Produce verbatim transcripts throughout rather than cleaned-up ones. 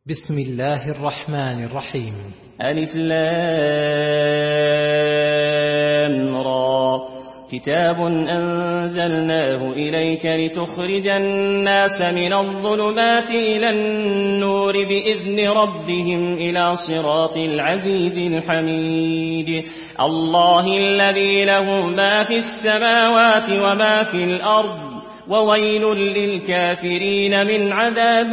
بسم الله الرحمن الرحيم. ألف لام را كتاب أنزلناه إليك لتخرج الناس من الظلمات إلى النور بإذن ربهم إلى صراط العزيز الحميد الله الذي له ما في السماوات وما في الأرض وويل للكافرين من عذاب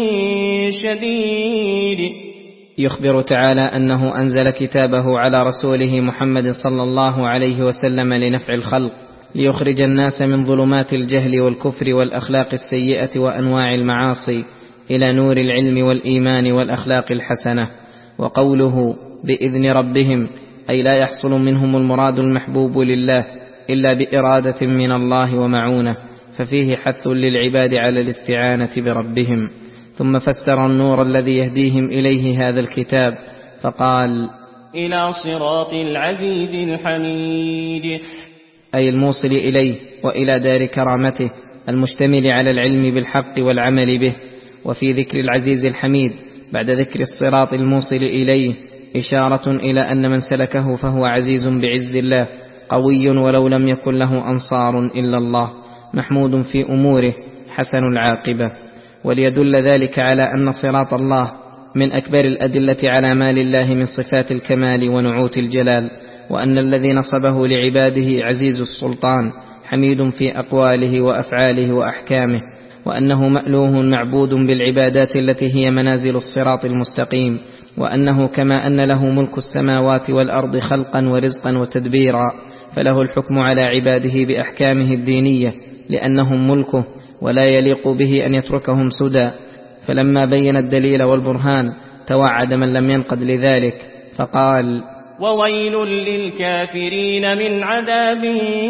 شديد. يخبر تعالى أنه أنزل كتابه على رسوله محمد صلى الله عليه وسلم لنفع الخلق، ليخرج الناس من ظلمات الجهل والكفر والأخلاق السيئة وأنواع المعاصي إلى نور العلم والإيمان والأخلاق الحسنة. وقوله بإذن ربهم أي لا يحصل منهم المراد المحبوب لله إلا بإرادة من الله ومعونة، ففيه حث للعباد على الاستعانة بربهم. ثم فسر النور الذي يهديهم إليه هذا الكتاب فقال إلى صراط العزيز الحميد، أي الموصل إليه وإلى دار كرامته المشتمل على العلم بالحق والعمل به. وفي ذكر العزيز الحميد بعد ذكر الصراط الموصل إليه إشارة إلى أن من سلكه فهو عزيز بعز الله، قوي ولو لم يكن له أنصار إلا الله، محمود في أموره، حسن العاقبة. وليدل ذلك على أن صراط الله من أكبر الأدلة على ما لله من صفات الكمال ونعوت الجلال، وأن الذي نصبه لعباده عزيز السلطان حميد في أقواله وأفعاله وأحكامه، وأنه مألوه معبود بالعبادات التي هي منازل الصراط المستقيم، وأنه كما أن له ملك السماوات والأرض خلقا ورزقا وتدبيرا فله الحكم على عباده بأحكامه الدينية لأنهم ملكه، ولا يليق به أن يتركهم سدى. فلما بين الدليل والبرهان توعد من لم ينقد لذلك فقال وويل للكافرين من عذاب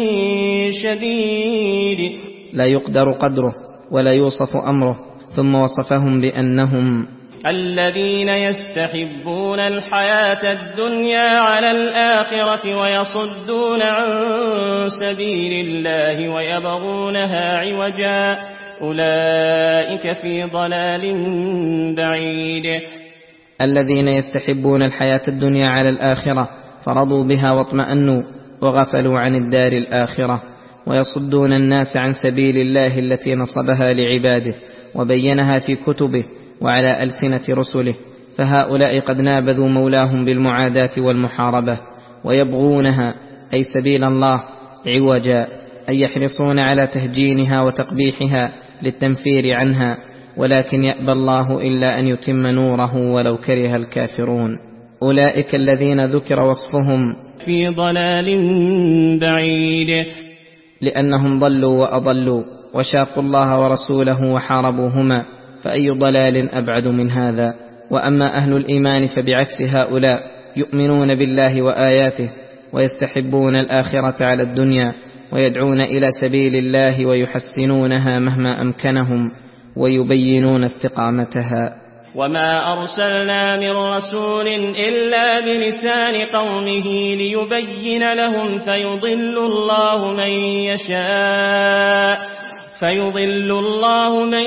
شديد، لا يقدر قدره ولا يوصف أمره. ثم وصفهم بأنهم الذين يستحبون الحياة الدنيا على الآخرة ويصدون عن سبيل الله ويبغونها عوجا أولئك في ضلال بعيد. الذين يستحبون الحياة الدنيا على الآخرة فرضوا بها واطمأنوا وغفلوا عن الدار الآخرة، ويصدون الناس عن سبيل الله التي نصبها لعباده وبينها في كتبه وعلى ألسنة رسله، فهؤلاء قد نابذوا مولاهم بالمعاداة والمحاربة، ويبغونها أي سبيل الله عوجا، أي يحرصون على تهجينها وتقبيحها للتنفير عنها، ولكن يأبى الله إلا أن يتم نوره ولو كره الكافرون. أولئك الذين ذكر وصفهم في ضلال بعيد، لأنهم ضلوا وأضلوا وشاقوا الله ورسوله وحاربوهما، فأي ضلال أبعد من هذا. وأما أهل الإيمان فبعكس هؤلاء يؤمنون بالله وآياته ويستحبون الآخرة على الدنيا، ويدعون إلى سبيل الله ويحسنونها مهما أمكنهم ويبينون استقامتها. وما أرسلنا من رسول إلا بلسان قومه ليبين لهم فيضل الله من يشاء فيضل الله من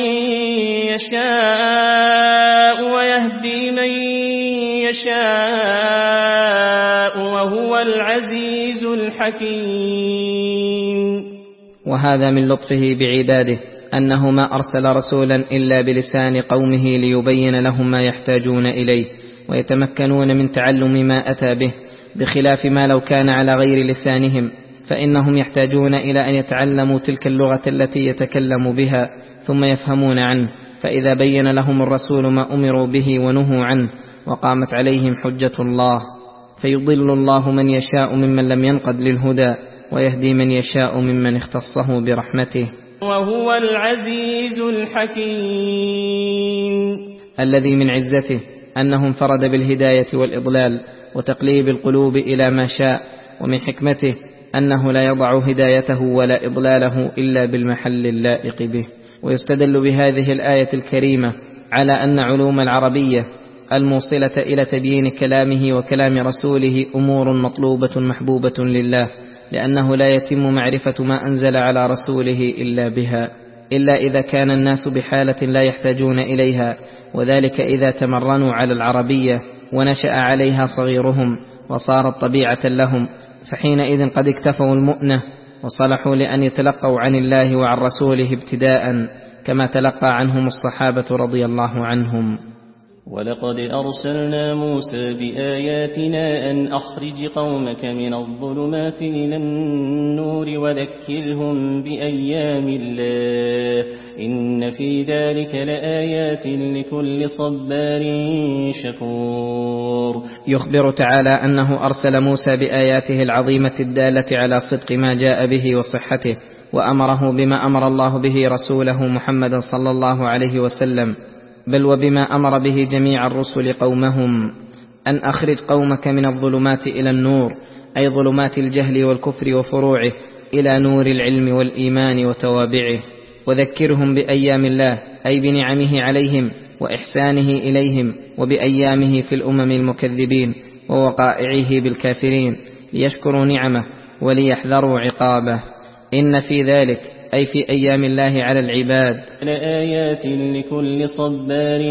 يشاء ويهدي من يشاء وهو العزيز الحكيم. وهذا من لطفه بعباده أنه ما أرسل رسولا إلا بلسان قومه ليبين لهم ما يحتاجون إليه ويتمكنون من تعلم ما أتى به، بخلاف ما لو كان على غير لسانهم، فإنهم يحتاجون إلى أن يتعلموا تلك اللغة التي يتكلم بها ثم يفهمون عنه. فإذا بين لهم الرسول ما أمروا به ونهوا عنه وقامت عليهم حجة الله، فيضل الله من يشاء ممن لم ينقد للهدى ويهدي من يشاء ممن اختصه برحمته، وهو العزيز الحكيم. الذي من عزته أنه انفرد بالهداية والإضلال وتقليب القلوب إلى ما شاء، ومن حكمته أنه لا يضع هدايته ولا إضلاله إلا بالمحل اللائق به. ويستدل بهذه الآية الكريمة على أن علوم العربية الموصلة إلى تبيين كلامه وكلام رسوله أمور مطلوبة محبوبة لله، لأنه لا يتم معرفة ما أنزل على رسوله إلا بها، إلا إذا كان الناس بحالة لا يحتاجون إليها، وذلك إذا تمرنوا على العربية ونشأ عليها صغيرهم وصارت طبيعة لهم، فحينئذ قد اكتفوا المؤنة وصلحوا لأن يتلقوا عن الله وعن رسوله ابتداء كما تلقى عنهم الصحابة رضي الله عنهم. ولقد أرسلنا موسى بآياتنا أن أخرج قومك من الظلمات إلى النور وذكرهم بأيام الله إن في ذلك لآيات لكل صبار شكور. يخبر تعالى أنه أرسل موسى بآياته العظيمة الدالة على صدق ما جاء به وصحته، وأمره بما أمر الله به رسوله محمدا صلى الله عليه وسلم، بل وبما أمر به جميع الرسل قومهم، أن أخرج قومك من الظلمات إلى النور، أي ظلمات الجهل والكفر وفروعه، إلى نور العلم والإيمان وتوابعه، وذكرهم بأيام الله أي بنعمه عليهم وإحسانه إليهم، وبأيامه في الأمم المكذبين ووقائعه بالكافرين، ليشكروا نعمه وليحذروا عقابه. إن في ذلك أي في أيام الله على العباد لآيات لكل صبار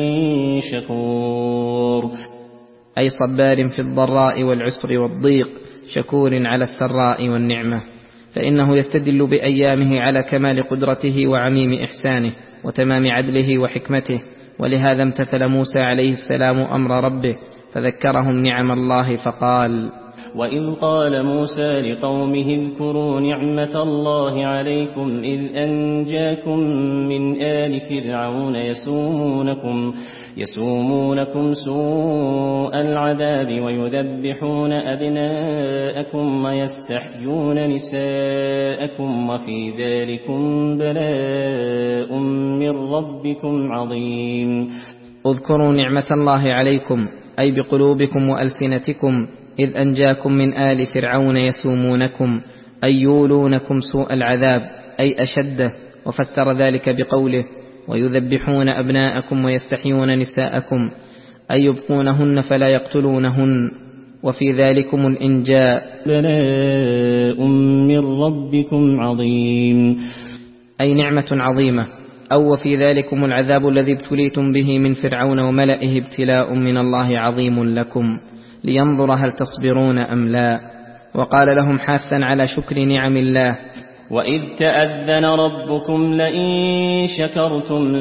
شكور، أي صبار في الضراء والعسر والضيق، شكور على السراء والنعمة، فإنه يستدل بأيامه على كمال قدرته وعميم إحسانه وتمام عدله وحكمته. ولهذا امتثل موسى عليه السلام أمر ربه فذكرهم نعم الله فقال: وإذ قال موسى لقومه اذكروا نعمة الله عليكم إذ أنجاكم من آل فرعون يسومونكم, يسومونكم سوء العذاب ويذبحون أبناءكم ويستحيون نساءكم وفي ذلكم بلاء من ربكم عظيم. اذكروا نعمة الله عليكم أي بقلوبكم وألسنتكم إذ أنجاكم من آل فرعون يسومونكم أي يولونكم سوء العذاب أي أشده، وفسر ذلك بقوله: ويذبحون أبناءكم ويستحيون نساءكم أي يبقونهن فلا يقتلونهن، وفي ذلكم الإنجاء بلاء من ربكم عظيم أي نعمة عظيمة، أو وفي ذلكم العذاب الذي ابتليتم به من فرعون وملئه ابتلاء من الله عظيم لكم لينظر هل تصبرون أم لا. وقال لهم حاثا على شكر نعم الله: وإذ تأذن ربكم لئن شكرتم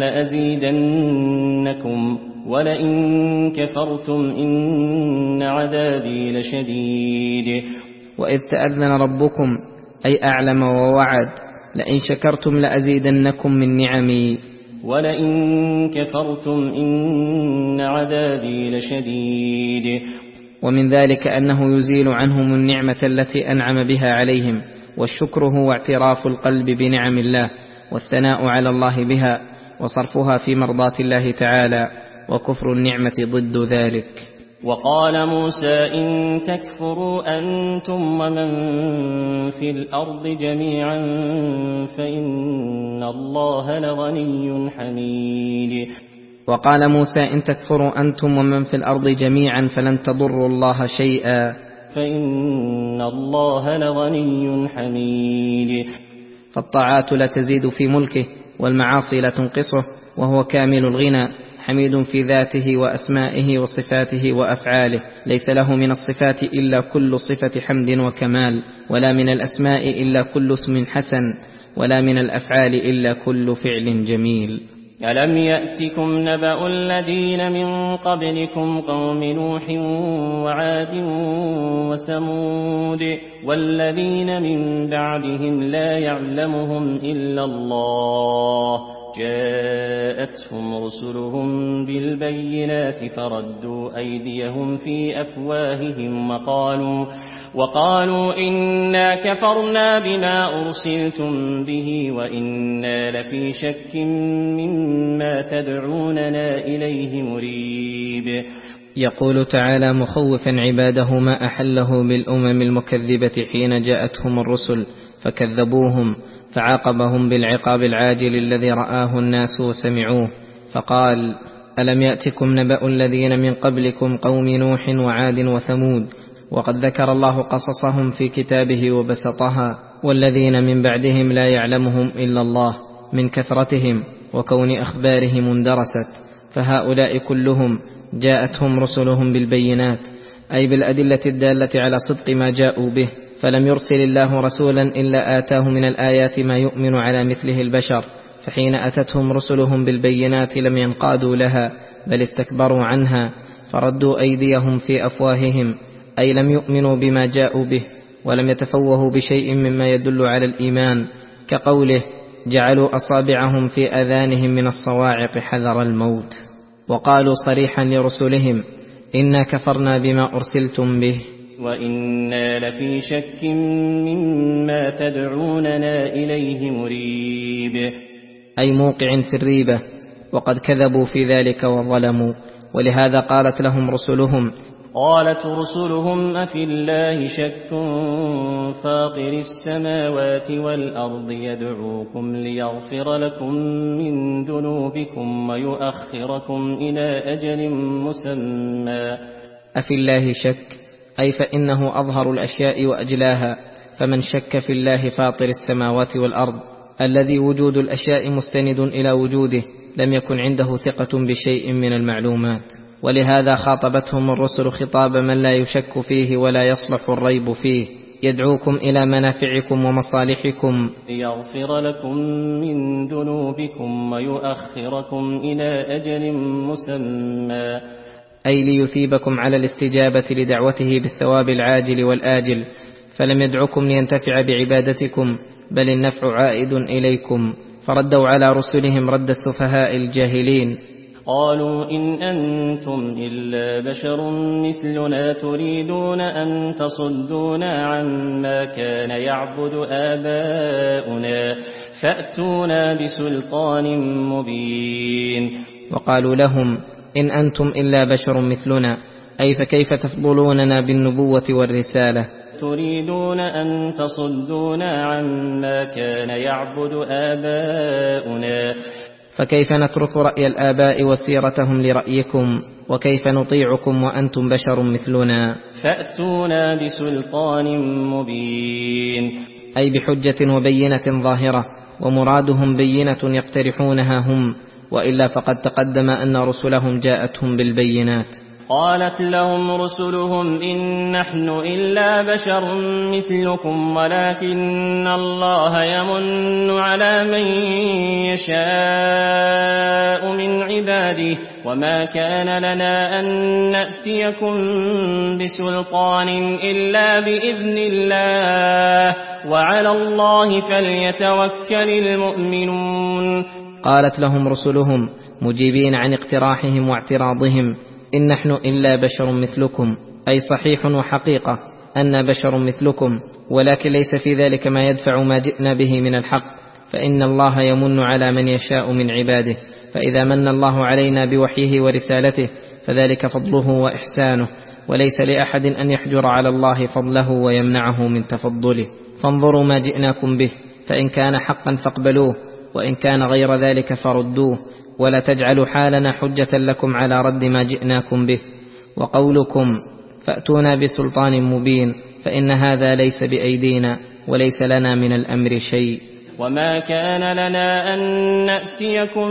لأزيدنكم ولئن كفرتم إن عذابي لشديد. وإذ تأذن ربكم أي أعلم ووعد: لئن شكرتم لأزيدنكم من نعمي ولئن كفرتم إن عذابي لشديد. ومن ذلك أنه يزيل عنهم النعمة التي أنعم بها عليهم، والشكر هو اعتراف القلب بنعم الله والثناء على الله بها وصرفها في مرضاة الله تعالى، وكفر النعمة ضد ذلك. وقال موسى إن تكفروا أنتم ومن في الأرض جميعا فإن الله لغني حميد. وقال موسى إن تكفروا أنتم ومن في الأرض جميعا فلن تضروا الله شيئا فإن الله لغني حميد. فالطاعات لا تزيد في ملكه والمعاصي لا تنقصه، وهو كامل الغنى حميد في ذاته وأسمائه وصفاته وأفعاله، ليس له من الصفات إلا كل صفة حمد وكمال، ولا من الأسماء إلا كل اسم حسن، ولا من الأفعال إلا كل فعل جميل. ألم يأتكم نبأ الذين من قبلكم قوم نوح وعاد وثمود والذين من بعدهم لا يعلمهم إلا الله جاءتهم رسلهم بالبينات فردوا أيديهم في أفواههم وقالوا, وقالوا إنا كفرنا بما أرسلتم به وإنا لفي شك مما تدعوننا إليه مريب. يقول تعالى مخوفا عباده ما أحله بالأمم المكذبة حين جاءتهم الرسل فكذبوهم، فعاقبهم بالعقاب العاجل الذي رآه الناس وسمعوه، فقال: ألم يأتكم نبأ الذين من قبلكم قوم نوح وعاد وثمود، وقد ذكر الله قصصهم في كتابه وبسطها، والذين من بعدهم لا يعلمهم إلا الله من كثرتهم وكون أخبارهم اندرست، فهؤلاء كلهم جاءتهم رسلهم بالبينات، أي بالأدلة الدالة على صدق ما جاءوا به، فلم يرسل الله رسولا إلا آتاه من الآيات ما يؤمن على مثله البشر، فحين أتتهم رسلهم بالبينات لم ينقادوا لها بل استكبروا عنها، فردوا أيديهم في أفواههم، أي لم يؤمنوا بما جاءوا به، ولم يتفوهوا بشيء مما يدل على الإيمان، كقوله جعلوا أصابعهم في أذانهم من الصواعق حذر الموت. وقالوا صريحا لرسلهم إنا كفرنا بما أرسلتم به وإنا لفي شك مما تدعوننا إليه مريب، أي موقع في الريبة، وقد كذبوا في ذلك وظلموا. ولهذا قالت لهم رسلهم قالت رسلهم أفي الله شك فاطر السماوات والأرض يدعوكم ليغفر لكم من ذنوبكم ويؤخركم إلى أجل مسمى. أفي الله شك، أي فإنه أظهر الأشياء وأجلاها، فمن شك في الله فاطر السماوات والأرض الذي وجود الأشياء مستند إلى وجوده لم يكن عنده ثقة بشيء من المعلومات. ولهذا خاطبتهم الرسل خطاب من لا يشك فيه ولا يصلح الريب فيه، يدعوكم إلى منافعكم ومصالحكم ليغفر لكم من ذنوبكم ويؤخركم إلى أجل مسمى، أي ليثيبكم على الاستجابة لدعوته بالثواب العاجل والآجل، فلم يدعكم لينتفع بعبادتكم بل النفع عائد إليكم. فردوا على رسلهم رد السفهاء الجاهلين، قالوا إن أنتم إلا بشر مثلنا تريدون أن تصدونا عما كان يعبد آباؤنا فأتونا بسلطان مبين. وقالوا لهم إن أنتم إلا بشر مثلنا، أي فكيف تفضلوننا بالنبوة والرسالة؟ تريدون أن تصدونا عما كان يعبد آباؤنا، فكيف نترك رأي الآباء وسيرتهم لرأيكم؟ وكيف نطيعكم وأنتم بشر مثلنا؟ فأتونا بسلطان مبين، أي بحجة وبينة ظاهرة، ومرادهم بينة يقترحونها هم، وإلا فقد تقدم أن رسلهم جاءتهم بالبينات. قالت لهم رسلهم إن نحن إلا بشر مثلكم ولكن الله يمن على من يشاء من عباده وما كان لنا أن نأتيكم بسلطان إلا بإذن الله وعلى الله فليتوكل المؤمنون. قالت لهم رسلهم مجيبين عن اقتراحهم واعتراضهم إن نحن إلا بشر مثلكم، أي صحيح وحقيقة أن بشر مثلكم، ولكن ليس في ذلك ما يدفع ما جئنا به من الحق، فإن الله يمن على من يشاء من عباده، فإذا من الله علينا بوحيه ورسالته فذلك فضله وإحسانه، وليس لأحد أن يحجر على الله فضله ويمنعه من تفضله. فانظروا ما جئناكم به، فإن كان حقا فاقبلوه، وإن كان غير ذلك فردوه، ولا تجعلوا حالنا حجة لكم على رد ما جئناكم به. وقولكم فأتونا بسلطان مبين، فإن هذا ليس بأيدينا وليس لنا من الأمر شيء. وما كان لنا أن نأتيكم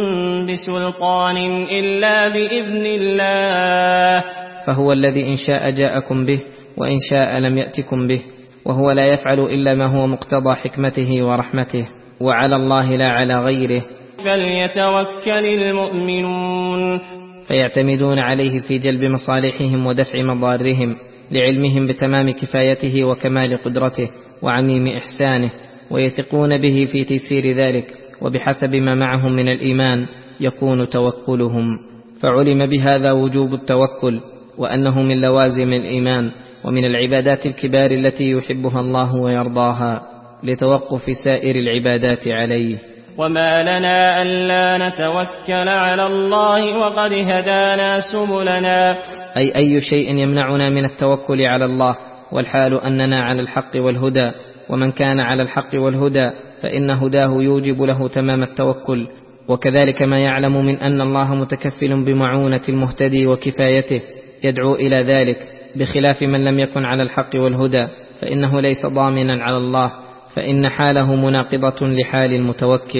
بسلطان إلا بإذن الله، فهو الذي إن شاء جاءكم به وإن شاء لم يأتكم به، وهو لا يفعل إلا ما هو مقتضى حكمته ورحمته، وعلى الله لا على غيره فليتوكل المؤمنون. فيعتمدون عليه في جلب مصالحهم ودفع مضارهم، لعلمهم بتمام كفايته وكمال قدرته وعميم إحسانه، ويثقون به في تيسير ذلك، وبحسب ما معهم من الإيمان يكون توكلهم. فعلم بهذا وجوب التوكل، وأنه من لوازم الإيمان ومن العبادات الكبار التي يحبها الله ويرضاها، لتوقف سائر العبادات عليه. وما لنا ألا نتوكل على الله وقد هدانا سبلنا، أي أي شيء يمنعنا من التوكل على الله، والحال أننا على الحق والهدى، ومن كان على الحق والهدى فإن هداه يوجب له تمام التوكل. وكذلك ما يعلم من أن الله متكفل بمعونة المهتدي وكفايته يدعو إلى ذلك، بخلاف من لم يكن على الحق والهدى فإنه ليس ضامنا على الله، فإن حاله مناقضة لحال المتوكل،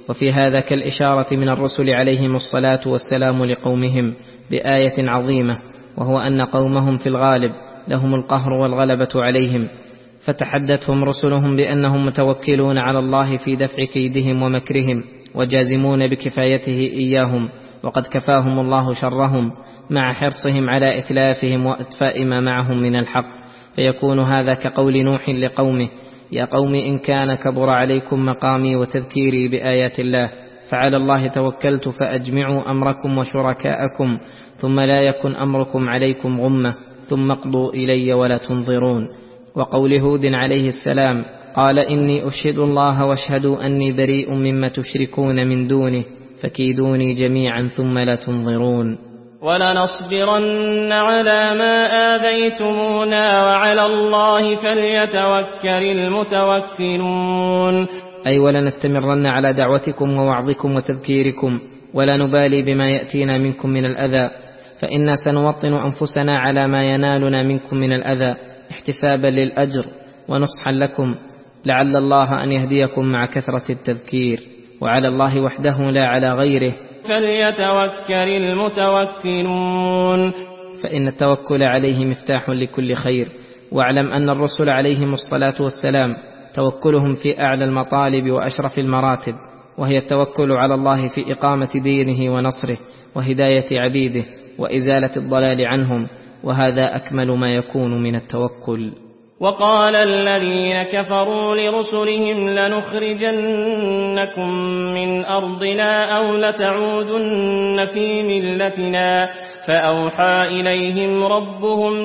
وفي هذا كالإشارة من الرسل عليهم الصلاة والسلام لقومهم بآية عظيمة، وهو أن قومهم في الغالب لهم القهر والغلبة عليهم، فتحدثهم رسلهم بأنهم متوكلون على الله في دفع كيدهم ومكرهم، وجازمون بكفايته إياهم، وقد كفاهم الله شرهم مع حرصهم على إتلافهم وإطفاء ما معهم من الحق. فيكون هذا كقول نوح لقومه: يا قوم إن كان كبر عليكم مقامي وتذكيري بآيات الله فعلى الله توكلت فأجمعوا أمركم وشركاءكم ثم لا يكن أمركم عليكم غمة ثم اقضوا إلي ولا تنظرون. وقول هود عليه السلام: قال إني أشهد الله واشهدوا أني بريء مما تشركون من دونه فكيدوني جميعا ثم لا تنظرون. ولنصبرن على ما آذيتمونا وعلى الله فليتوكل المتوكلون. أي ولنستمرن على دعوتكم ووعظكم وتذكيركم، ولا نبالي بما يأتينا منكم من الأذى، فإنا سنوطن أنفسنا على ما ينالنا منكم من الأذى احتسابا للأجر ونصحا لكم، لعل الله أن يهديكم مع كثرة التذكير، وعلى الله وحده لا على غيره فليتوكل المتوكلون. فإن التوكل عليه مفتاح لكل خير. واعلم أن الرسل عليهم الصلاة والسلام توكلهم في أعلى المطالب وأشرف المراتب، وهي التوكل على الله في إقامة دينه ونصره وهداية عبيده وإزالة الضلال عنهم، وهذا أكمل ما يكون من التوكل. وقال الذين كفروا لرسلهم لنخرجنكم من أرضنا أو لتعودن في ملتنا فأوحى إليهم ربهم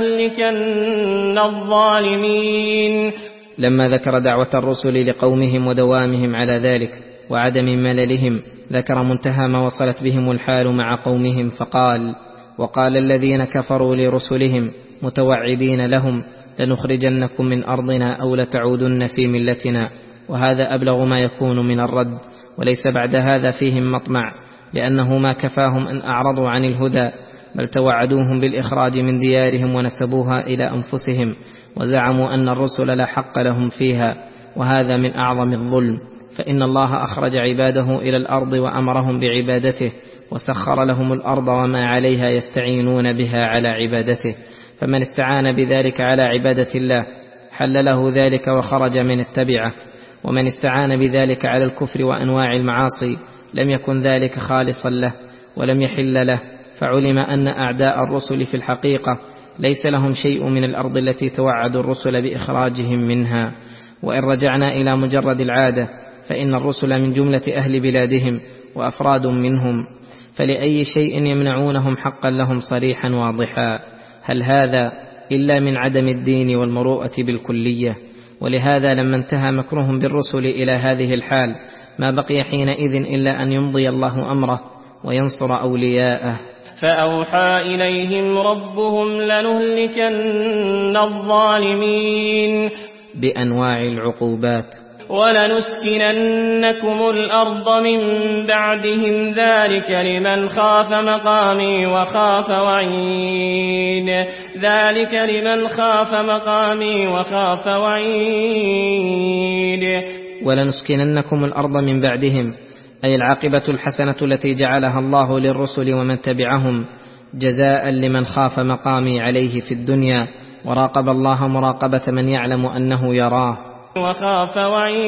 لنهلكن الظالمين. لما ذكر دعوة الرسل لقومهم ودوامهم على ذلك وعدم مللهم، ذكر منتهى ما وصلت بهم الحال مع قومهم فقال: وقال الذين كفروا لرسلهم متوعدين لهم لنخرجنكم من أرضنا أو لتعودن في ملتنا. وهذا أبلغ ما يكون من الرد، وليس بعد هذا فيهم مطمع، لأنه ما كفاهم أن أعرضوا عن الهدى، بل توعدوهم بالإخراج من ديارهم ونسبوها إلى أنفسهم، وزعموا أن الرسل لا حق لهم فيها، وهذا من أعظم الظلم. فإن الله أخرج عباده إلى الأرض وأمرهم بعبادته، وسخر لهم الأرض وما عليها يستعينون بها على عبادته، فمن استعان بذلك على عبادة الله حل له ذلك وخرج من التبعة، ومن استعان بذلك على الكفر وأنواع المعاصي لم يكن ذلك خالصا له ولم يحل له. فعلم أن أعداء الرسل في الحقيقة ليس لهم شيء من الأرض التي توعد الرسل بإخراجهم منها. وإن رجعنا إلى مجرد العادة فإن الرسل من جملة أهل بلادهم وأفراد منهم، فلأي شيء يمنعونهم حقا لهم صريحا واضحا؟ هل هذا إلا من عدم الدين والمروءة بالكلية؟ ولهذا لما انتهى مكرهم بالرسل إلى هذه الحال ما بقي حينئذ إلا أن يمضي الله أمره وينصر أولياءه. فأوحى إليهم ربهم لنهلكن الظالمين بأنواع العقوبات، ولنسكننكم الأرض من بعدهم ذلك لمن خاف مقامي وخاف وعيد ذلك لمن خاف مقامي وخاف وعيد. ولنسكننكم الأرض من بعدهم، أي العاقبة الحسنة التي جعلها الله للرسل ومن تبعهم جزاء لمن خاف مقامي عليه في الدنيا وراقب الله مراقبة من يعلم أنه يراه، وخاف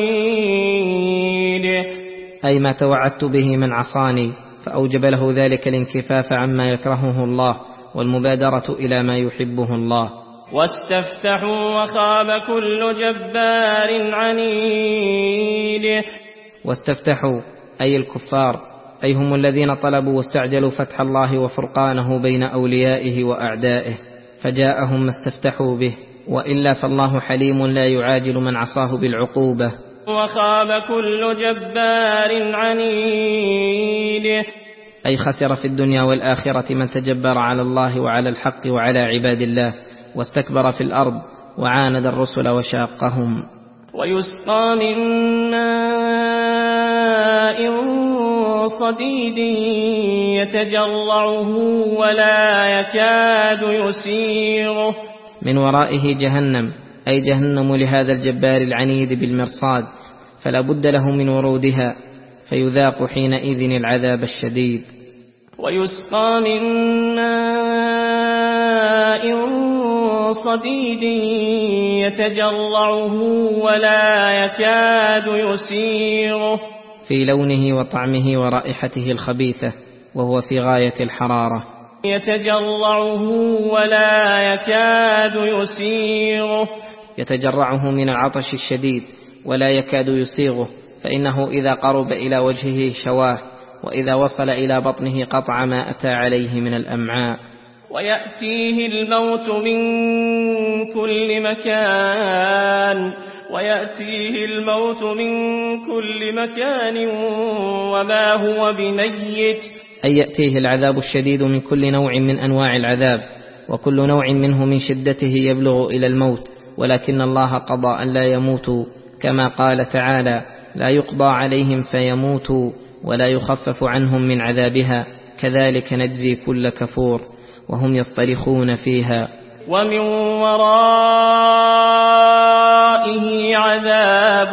وعيد أي ما توعدت به من عصاني، فأوجب له ذلك الانكفاف عما يكرهه الله والمبادرة إلى ما يحبه الله. واستفتحوا وخاب كل جبار عنيد. واستفتحوا أي الكفار، أي هم الذين طلبوا واستعجلوا فتح الله وفرقانه بين أوليائه وأعدائه، فجاءهم ما استفتحوا به، وإلا فالله حليم لا يعاجل من عصاه بالعقوبة. وخاب كل جبار عنيد، أي خسر في الدنيا والآخرة من تجبر على الله وعلى الحق وعلى عباد الله، واستكبر في الأرض وعاند الرسل وشاقهم. ويسقى من ماء صديد يتجرعه ولا يكاد يسيغه. من ورائه جهنم، أي جهنم لهذا الجبار العنيد بالمرصاد، فلا بد له من ورودها، فيذاق حينئذ العذاب الشديد. ويسقى من ماء صديد يتجرعه ولا يكاد يسيغه، في لونه وطعمه ورائحته الخبيثة، وهو في غاية الحرارة. يتجرعه ولا يكاد يسيغه، يتجرعه من العطش الشديد ولا يكاد يسيغه، فإنه إذا قرب إلى وجهه شواه، وإذا وصل إلى بطنه قطع ما أتى عليه من الأمعاء. ويأتيه الموت من كل مكان ويأتيه الموت من كل مكان وما هو بميت، أي يأتيه العذاب الشديد من كل نوع من أنواع العذاب، وكل نوع منه من شدته يبلغ إلى الموت، ولكن الله قضى أن لا يموتوا، كما قال تعالى: لا يقضى عليهم فيموتوا ولا يخفف عنهم من عذابها كذلك نجزي كل كفور، وهم يصطرخون فيها. ومن ورائه عذاب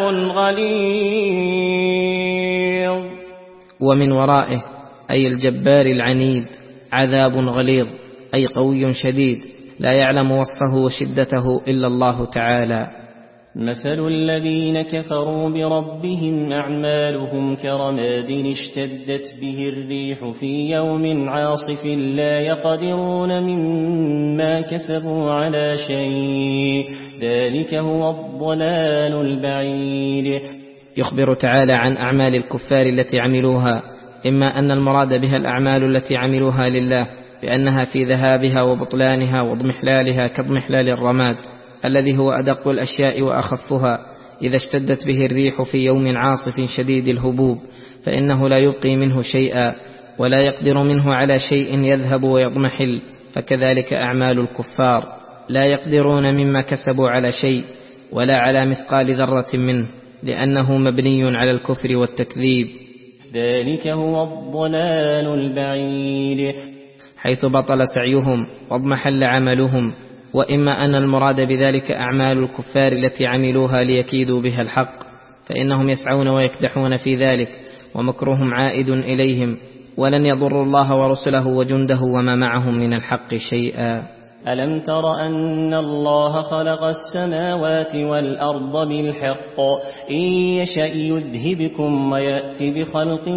غليظ. ومن ورائه أي الجبار العنيد عذاب غليظ، أي قوي شديد لا يعلم وصفه وشدته إلا الله تعالى. مثل الذين كفروا بربهم أعمالهم كرماد اشتدت به الريح في يوم عاصف لا يقدرون مما كسبوا على شيء، ذلك هو الضلال البعيد. يخبر تعالى عن أعمال الكفار التي عملوها، إما أن المراد بها الأعمال التي عملوها لله بأنها في ذهابها وبطلانها واضمحلالها كاضمحلال الرماد الذي هو أدق الأشياء وأخفها، إذا اشتدت به الريح في يوم عاصف شديد الهبوب فإنه لا يبقي منه شيئا ولا يقدر منه على شيء يذهب ويضمحل، فكذلك أعمال الكفار لا يقدرون مما كسبوا على شيء ولا على مثقال ذرة منه، لأنه مبني على الكفر والتكذيب. ذلك هو الضلال البعيد، حيث بطل سعيهم واضمحل عملهم. وإما أن المراد بذلك أعمال الكفار التي عملوها ليكيدوا بها الحق، فإنهم يسعون ويكدحون في ذلك، ومكرهم عائد إليهم، ولن يضروا الله ورسله وجنده وما معهم من الحق شيئا. ألم تر أن الله خلق السماوات والأرض بالحق إن يشأ يذهبكم ويأتي بخلق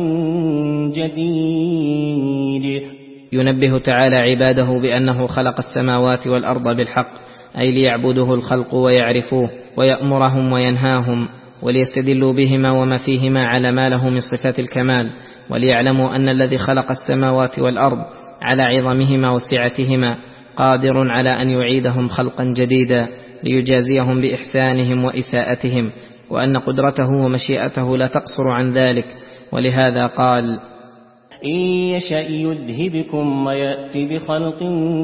جديد. ينبه تعالى عباده بأنه خلق السماوات والأرض بالحق، أي ليعبده الخلق ويعرفوه ويأمرهم وينهاهم، وليستدلوا بهما وما فيهما على ما له من صفات الكمال، وليعلموا أن الذي خلق السماوات والأرض على عظمهما وسعتهما قادر على أن يعيدهم خلقا جديدا ليجازيهم بإحسانهم وإساءتهم، وأن قدرته ومشيئته لا تقصر عن ذلك. ولهذا قال: إن يشأ يذهبكم ويأتي بخلق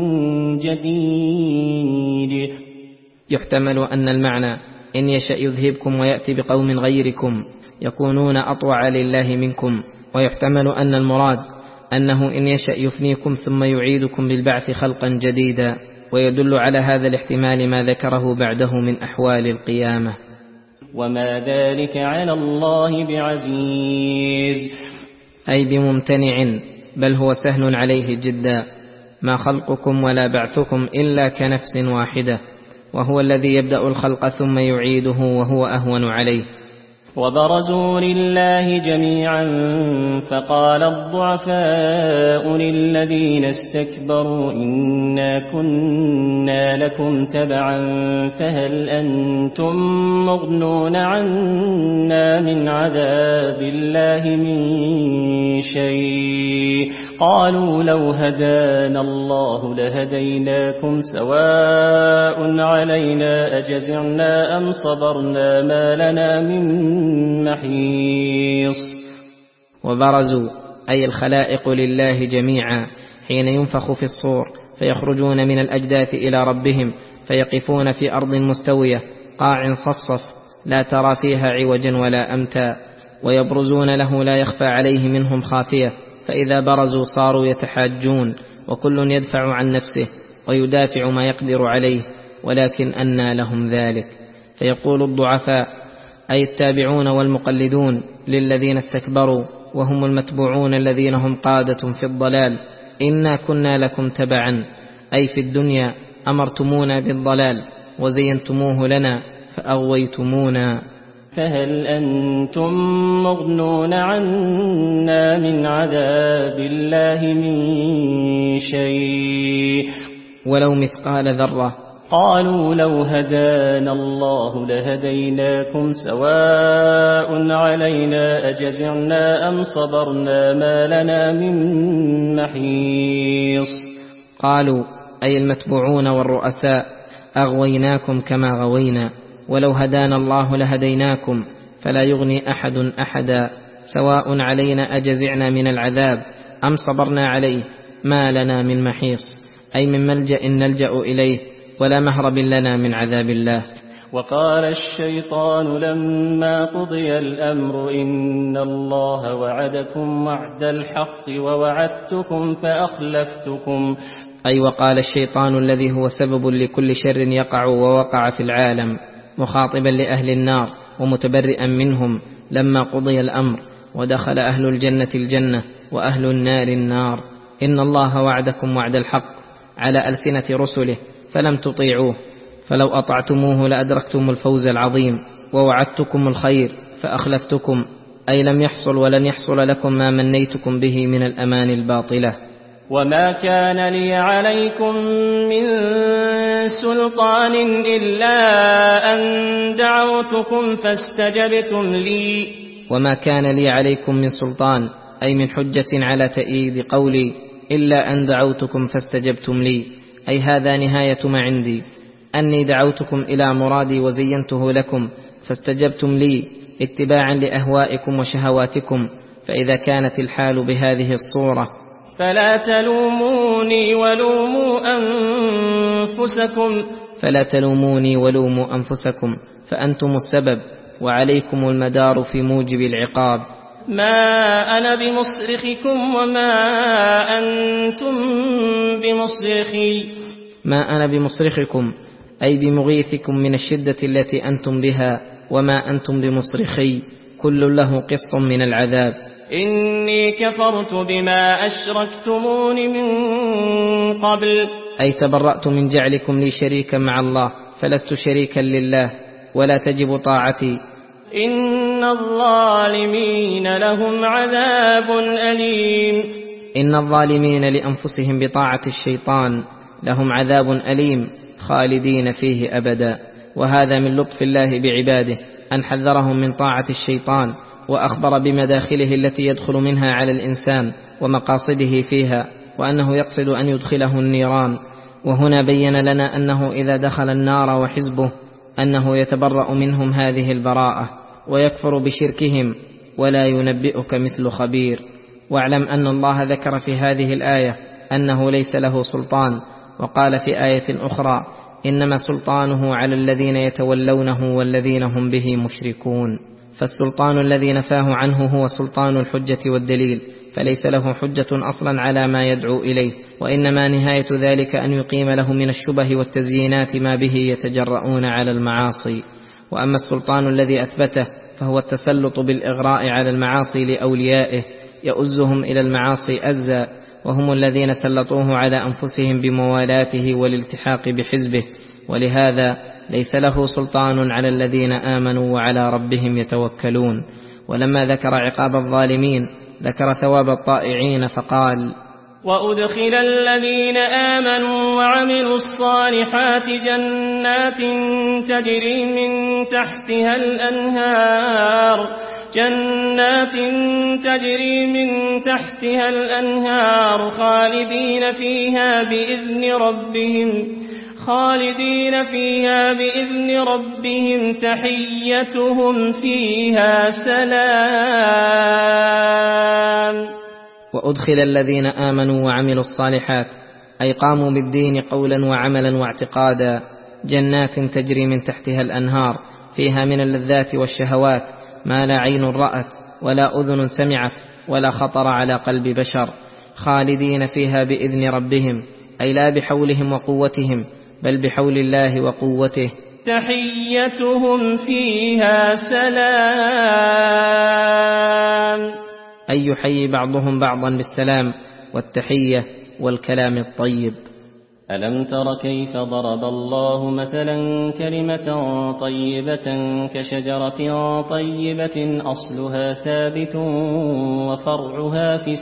جديد. يحتمل أن المعنى إن يشأ يذهبكم ويأتي بقوم غيركم يكونون أطوع لله منكم، ويحتمل أن المراد أنه إن يشأ يفنيكم ثم يعيدكم بالبعث خلقا جديدا، ويدل على هذا الاحتمال ما ذكره بعده من أحوال القيامة. وما ذلك على الله بعزيز، أي بممتنع، بل هو سهل عليه جدا. ما خلقكم ولا بعثكم إلا كنفس واحدة، وهو الذي يبدأ الخلق ثم يعيده وهو أهون عليه. وبرزوا لله جميعا فقال الضعفاء للذين استكبروا إنا كنا لكم تبعا فهل أنتم مغنون عنا من عذاب الله من شيء؟ قالوا لو هدانا الله لهديناكم سواء علينا أجزعنا أم صبرنا ما لنا من محيص. وبرزوا أي الخلائق لله جميعا حين ينفخ في الصور فيخرجون من الأجداث إلى ربهم، فيقفون في أرض مستوية قاع صفصف لا ترى فيها عوجا ولا أمتا، ويبرزون له لا يخفى عليه منهم خافية، فإذا برزوا صاروا يتحاجون، وكل يدفع عن نفسه ويدافع ما يقدر عليه، ولكن أنى لهم ذلك. فيقول الضعفاء: أي التابعون والمقلدون للذين استكبروا، وهم المتبوعون الذين هم قادة في الضلال. إنا كنا لكم تبعا، أي في الدنيا أمرتمونا بالضلال وزينتموه لنا فأغويتمونا. فهل أنتم مغنون عنا من عذاب الله من شيء؟ ولو مثقال ذرة. قالوا لو هدانا الله لهديناكم سواء علينا أجزعنا أم صبرنا ما لنا من محيص. قالوا أي المتبوعون والرؤساء أغويناكم كما غوينا، ولو هدانا الله لهديناكم فلا يغني أحد أحدا، سواء علينا أجزعنا من العذاب أم صبرنا عليه ما لنا من محيص، أي من ملجأ نلجأ إليه ولا مهرب لنا من عذاب الله. وقال الشيطان لما قضي الأمر إن الله وعدكم وعد الحق ووعدتكم فأخلفتكم. أي وقال الشيطان الذي هو سبب لكل شر يقع ووقع في العالم، مخاطبا لأهل النار ومتبرئا منهم لما قضي الأمر ودخل أهل الجنة الجنة وأهل النار النار: إن الله وعدكم وعد الحق على ألسنة رسله فلم تطيعوه، فلو أطعتموه لأدركتم الفوز العظيم، ووعدتكم الخير فأخلفتكم، أي لم يحصل ولن يحصل لكم ما منيتكم به من الأمان الباطلة. وما كان لي عليكم من سلطان إلا أن دعوتكم فاستجبتم لي. وما كان لي عليكم من سلطان، أي من حجة على تأييد قولي، إلا أن دعوتكم فاستجبتم لي، أي هذا نهاية ما عندي، أني دعوتكم إلى مرادي وزينته لكم فاستجبتم لي اتباعا لأهوائكم وشهواتكم. فإذا كانت الحال بهذه الصورة فلا تلوموني ولوموا أنفسكم فلا تلوموني ولوموا أنفسكم فأنتم السبب وعليكم المدار في موجب العقاب. ما أنا بمصرخكم وما أنتم بمصرخي. ما أنا بمصرخكم أي بمغيثكم من الشدة التي أنتم بها، وما أنتم بمصرخي كل له قسط من العذاب. إني كفرت بما أشركتمون من قبل، أي تبرأت من جعلكم لي شريكا مع الله، فلست شريكا لله ولا تجب طاعتي. إن الظالمين لهم عذاب أليم. إن الظالمين لأنفسهم بطاعة الشيطان لهم عذاب أليم خالدين فيه أبدا. وهذا من لطف الله بعباده أن حذرهم من طاعة الشيطان، وأخبر بمداخله التي يدخل منها على الإنسان ومقاصده فيها، وأنه يقصد أن يدخله النيران. وهنا بين لنا أنه إذا دخل النار وحزبه أنه يتبرأ منهم هذه البراءة ويكفر بشركهم، ولا ينبئك مثل خبير. واعلم أن الله ذكر في هذه الآية أنه ليس له سلطان، وقال في آية أخرى: إنما سلطانه على الذين يتولونه والذين هم به مشركون. فالسلطان الذي نفاه عنه هو سلطان الحجة والدليل، فليس له حجة أصلا على ما يدعو إليه، وإنما نهاية ذلك أن يقيم له من الشبه والتزيينات ما به يتجرؤون على المعاصي. وأما السلطان الذي أثبته فهو التسلط بالإغراء على المعاصي لأوليائه، يؤزهم إلى المعاصي أزا، وهم الذين سلطوه على أنفسهم بموالاته والالتحاق بحزبه. ولهذا ليس له سلطان على الذين آمنوا وعلى ربهم يتوكلون. ولما ذكر عقاب الظالمين ذكر ثواب الطائعين فقال: وأدخل الذين آمنوا وعملوا الصالحات جنات تجري من تحتها الأنهار جنات تجري من تحتها الأنهار خالدين فيها بإذن ربهم خالدين فيها بإذن ربهم تحيتهم فيها سلام. وأدخل الذين آمنوا وعملوا الصالحات أي قاموا بالدين قولا وعملا واعتقادا جنات تجري من تحتها الأنهار فيها من اللذات والشهوات ما لا عين رأت ولا أذن سمعت ولا خطر على قلب بشر، خالدين فيها بإذن ربهم أي لا بحولهم وقوتهم بل بحول الله وقوته، تحيتهم فيها سلام. أي يحيي بعضهم بعضا بالسلام والتحية والكلام الطيب. ألم تر كيف ضرب الله مثلا كلمة طيبة كشجرة طيبة أصلها ثابت وفرعها في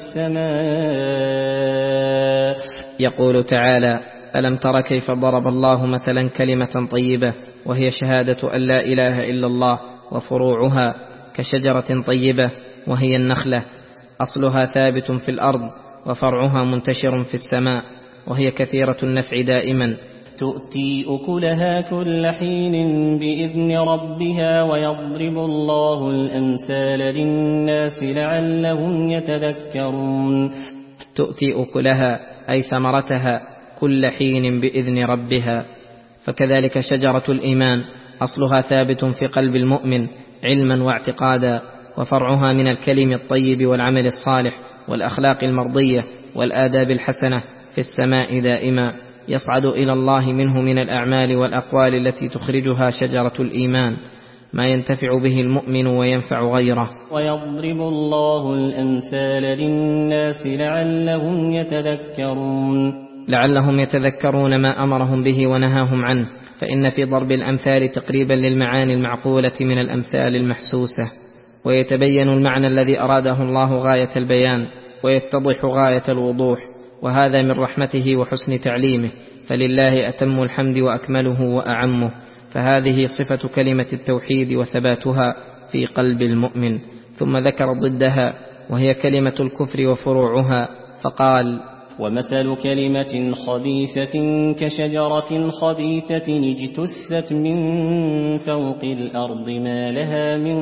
السماء. يقول تعالى: ألم تر كيف ضرب الله مثلا كلمة طيبة وهي شهادة أن لا إله إلا الله وفروعها كشجرة طيبة وهي النخلة أصلها ثابت في الأرض وفرعها منتشر في السماء وهي كثيرة النفع دائما تؤتي أكلها كل حين بإذن ربها ويضرب الله الأمثال للناس لعلهم يتذكرون. تؤتي أكلها أي ثمرتها كل حين بإذن ربها، فكذلك شجرة الإيمان أصلها ثابت في قلب المؤمن علما واعتقادا، وفرعها من الكلم الطيب والعمل الصالح والأخلاق المرضية والآداب الحسنة في السماء دائما، يصعد إلى الله منه من الأعمال والأقوال التي تخرجها شجرة الإيمان ما ينتفع به المؤمن وينفع غيره. ويضرب الله الأمثال للناس لعلهم يتذكرون. لعلهم يتذكرون ما أمرهم به ونهاهم عنه، فإن في ضرب الأمثال تقريبا للمعاني المعقولة من الأمثال المحسوسة، ويتبين المعنى الذي أراده الله غاية البيان ويتضح غاية الوضوح، وهذا من رحمته وحسن تعليمه، فلله أتم الحمد وأكمله وأعمه. فهذه صفة كلمة التوحيد وثباتها في قلب المؤمن. ثم ذكر ضدها وهي كلمة الكفر وفروعها فقال: ومثل كلمة خبيثة كشجرة خبيثة اجتثت من فوق الأرض ما لها من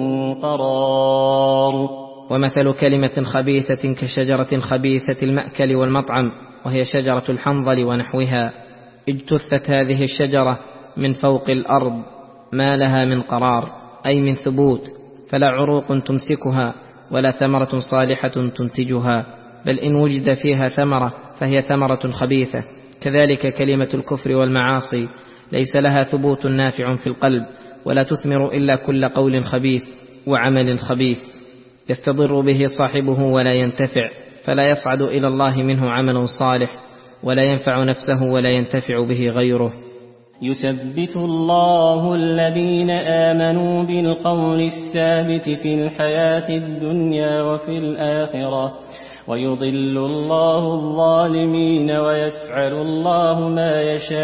قرار. ومثل كلمة خبيثة كشجرة خبيثة المأكل والمطعم وهي شجرة الحنظل ونحوها، اجتثت هذه الشجرة من فوق الأرض ما لها من قرار، أي من ثبوت، فلا عروق تمسكها ولا ثمرة صالحة تنتجها، بل إن وجد فيها ثمرة فهي ثمرة خبيثة. كذلك كلمة الكفر والمعاصي ليس لها ثبوت نافع في القلب، ولا تثمر إلا كل قول خبيث وعمل خبيث يستضر به صاحبه ولا ينتفع، فلا يصعد إلى الله منه عمل صالح، ولا ينفع نفسه ولا ينتفع به غيره. يثبت الله الذين آمنوا بالقول الثابت في الحياة الدنيا وفي الآخرة، ويضل الله الظالمين ويفعل الله ما